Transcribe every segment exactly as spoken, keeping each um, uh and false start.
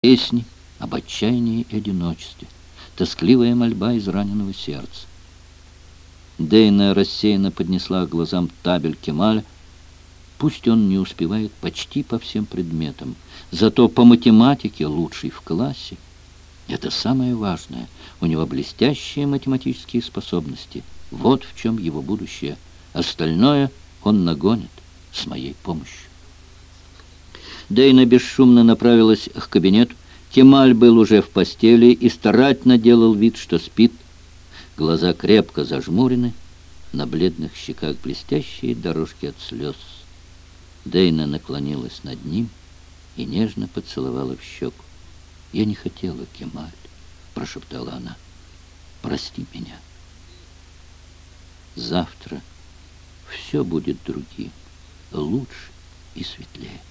Песни об отчаянии и одиночестве, тоскливая мольба из раненого сердца. Дейна рассеянно поднесла к глазам табель Кемаля. Пусть он не успевает почти по всем предметам, зато по математике лучший в классе. Это самое важное. У него блестящие математические способности. Вот в чем его будущее. Остальное он нагонит с моей помощью. Дейна бесшумно направилась к кабинету. Кемаль был уже в постели и старательно делал вид, что спит. Глаза крепко зажмурены, на бледных щеках блестящие дорожки от слез. Дейна наклонилась над ним и нежно поцеловала в щеку. «Я не хотела, Кемаль», — прошептала она. «Прости меня. Завтра все будет другим, лучше и светлее».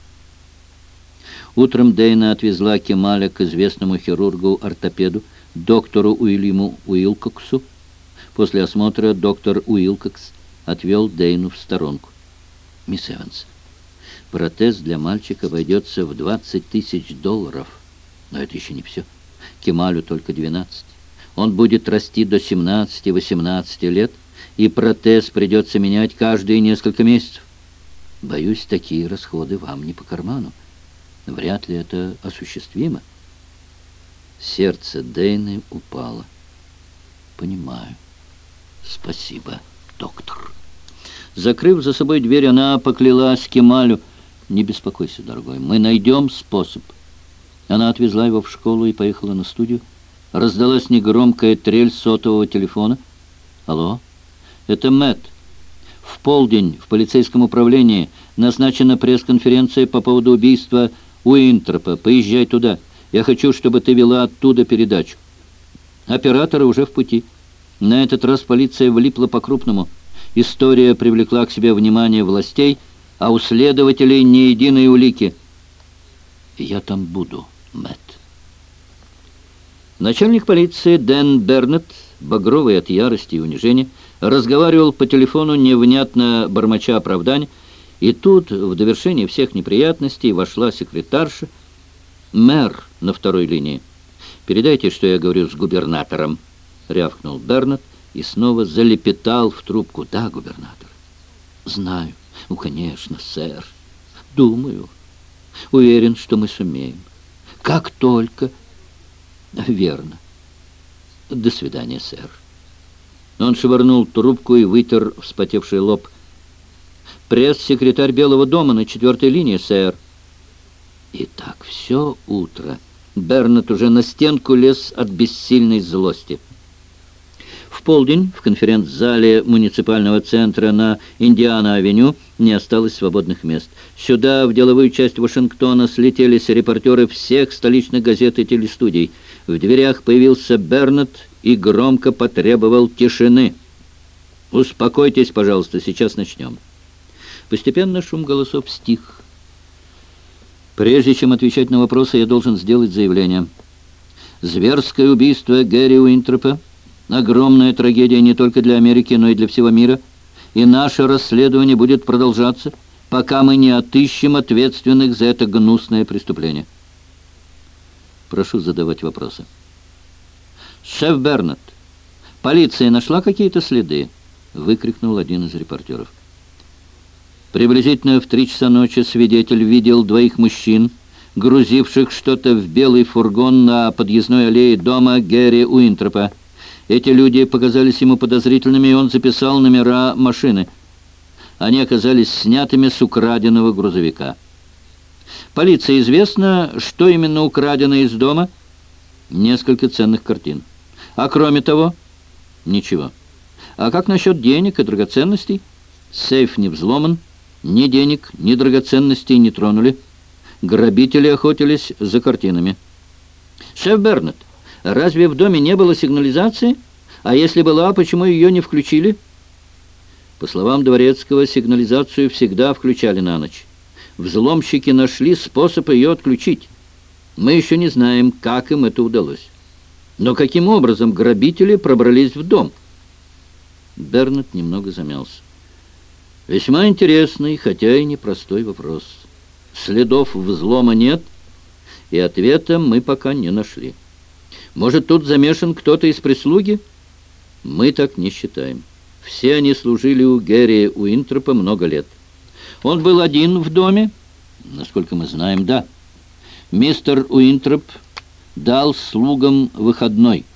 Утром Дейна отвезла Кемаля к известному хирургу-ортопеду, доктору Уильяму Уилкоксу. После осмотра доктор Уилкокс отвел Дейну в сторонку. «Мисс Эванс, протез для мальчика обойдется в двадцать тысяч долларов. Но это еще не все. Кемалю только двенадцать. Он будет расти до семнадцати-восемнадцати лет, и протез придется менять каждые несколько месяцев. Боюсь, такие расходы вам не по карману. Вряд ли это осуществимо». Сердце Дейны упало. «Понимаю. Спасибо, доктор». Закрыв за собой дверь, она поклялась Кемалю: «Не беспокойся, дорогой, мы найдем способ». Она отвезла его в школу и поехала на студию. Раздалась негромкая трель сотового телефона. «Алло, это Мэтт. В полдень в полицейском управлении назначена пресс-конференция по поводу убийства Уинтропа. Поезжай туда. Я хочу, чтобы ты вела оттуда передачу». Операторы уже в пути. На этот раз полиция влипла по-крупному. История привлекла к себе внимание властей, а у следователей ни единой улики. «Я там буду, Мэтт». Начальник полиции Дэн Бернетт, багровый от ярости и унижения, разговаривал по телефону, невнятно бормоча оправдания. И тут, в довершение всех неприятностей, вошла секретарша. «Мэр на второй линии. Передайте, что я говорю с губернатором», — рявкнул Бернетт и снова залепетал в трубку. «Да, губернатор». «Знаю. Ну, конечно, сэр. Думаю. Уверен, что мы сумеем. Как только...» «Верно. До свидания, сэр». Он швырнул трубку и вытер вспотевший лоб. «Пресс-секретарь Белого дома на четвертой линии, сэр». И так все утро Бернетт уже на стенку лез от бессильной злости. В полдень в конференц-зале муниципального центра на Индиана-авеню не осталось свободных мест. Сюда, в деловую часть Вашингтона, слетелись репортеры всех столичных газет и телестудий. В дверях появился Бернетт и громко потребовал тишины. «Успокойтесь, пожалуйста, сейчас начнем». Постепенно шум голосов стих. «Прежде чем отвечать на вопросы, я должен сделать заявление. Зверское убийство Гэри Уинтропа — огромная трагедия не только для Америки, но и для всего мира, и наше расследование будет продолжаться, пока мы не отыщем ответственных за это гнусное преступление». Прошу задавать вопросы. «Шеф Бернетт, полиция нашла какие-то следы?» — выкрикнул один из репортеров. «Приблизительно в три часа ночи свидетель видел двоих мужчин, грузивших что-то в белый фургон на подъездной аллее дома Гэри Уинтропа. Эти люди показались ему подозрительными, и он записал номера машины. Они оказались снятыми с украденного грузовика. Полиции известно, что именно украдено из дома? Несколько ценных картин. А кроме того? Ничего. А как насчет денег и драгоценностей? Сейф не взломан, ни денег, ни драгоценностей не тронули. Грабители охотились за картинами. Шеф Бернетт, разве в доме не было сигнализации? А если была, почему ее не включили?» По словам Дворецкого, сигнализацию всегда включали на ночь. Взломщики нашли способ ее отключить. Мы еще не знаем, как им это удалось. Но каким образом грабители пробрались в дом? Бернетт немного замялся. «Весьма интересный, хотя и непростой вопрос. Следов взлома нет, И ответа мы пока не нашли. Может, тут замешан кто-то из прислуги? Мы так не считаем. Все они служили у Гэри Уинтропа много лет. Он был один в доме? Насколько мы знаем, да. Мистер Уинтроп дал слугам выходной.